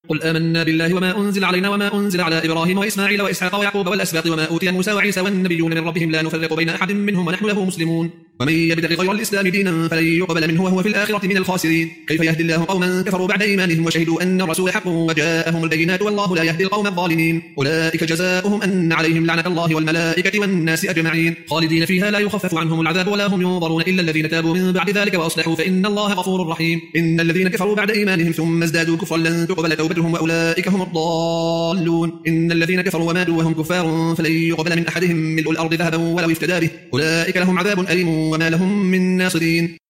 قل آمنا بالله وما أنزل علينا وما أنزل على إبراهيم وإسماعيل وإسحاق ويعقوب والأسباط وما أوتي موسى وعيسى والنبيون من ربهم لا نفرق بين أحد منهم ونحن له مسلمون ومن يبتغي غير الإسلام دينا فلن يقبل منه وهو في الآخرة من الخاسرين كيف يهدي الله قوما كفروا بعد إيمانهم وشهدوا أن الرسول حق وجاءهم البينات والله لا يهدي القوم الظالمين أولئك جزاؤهم أن عليهم لعنة الله والملائكة والناس أجمعين خالدين فيها لا يخفف عنهم العذاب ولا هم ينظرون إلا الذين تابوا من بعد ذلك وأصلحوا فإن الله غفور رحيم إن الذين كفروا بعد إيمانهم ثم ازدادوا كفرا لن تقبل توبتهم وأولئك هم الضالون إن الذين كفروا وماتوا وهم كفار فلن يقبل من أحدهم ملء الأرض ذهبا ولو افتدى به أولئك لهم عذاب أليم وما لهم من ناصرين